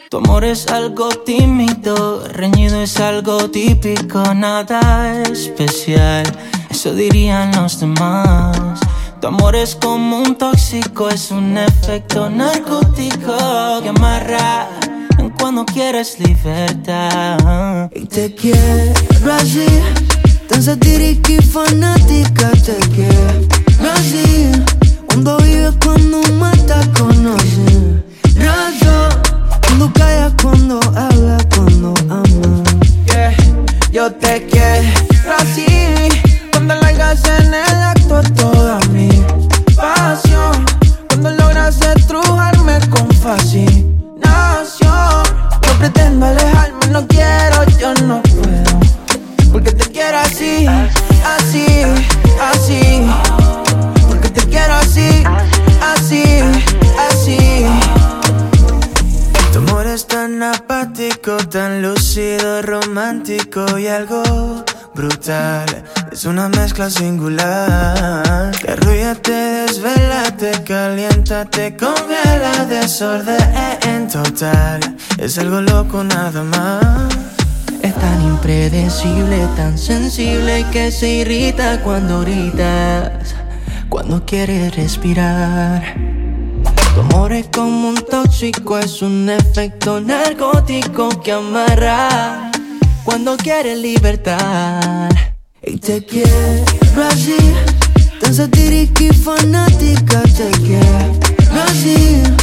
Tu amor es algo tímido, reñido es algo típico, nada especial, eso dirían los demás. Tu amor es como un tóxico, es un efecto narcótico que amarra cuando quieres libertad. Y te quiero así, tan satírica y fanática. Te quiero así, cuando vives, cuando matas, conoces razón. Cuando callas, cuando hablas, cuando amas. Yeah, yo te quiero así, cuando largas en el acto toda mi pasión. Cuando logras estrujarme con fascinación. No pretendo alejarme, no quiero, yo no puedo. Porque te quiero así, así, así. Porque te quiero así, así, así. Tu amor es tan apático, tan lúcido, romántico y algo brutal. Es una mezcla singular. Te arrulla, te desvela, te calienta, te congela. Desorden total. Es algo loco nada más. Es tan impredecible, tan sensible que se irrita cuando gritas, cuando quieres respirar. Tu amor es como un tóxico, es un efecto narcótico que amarra cuando quieres libertad. Y te quiero así, tan satírica y fanática. Te quiero así,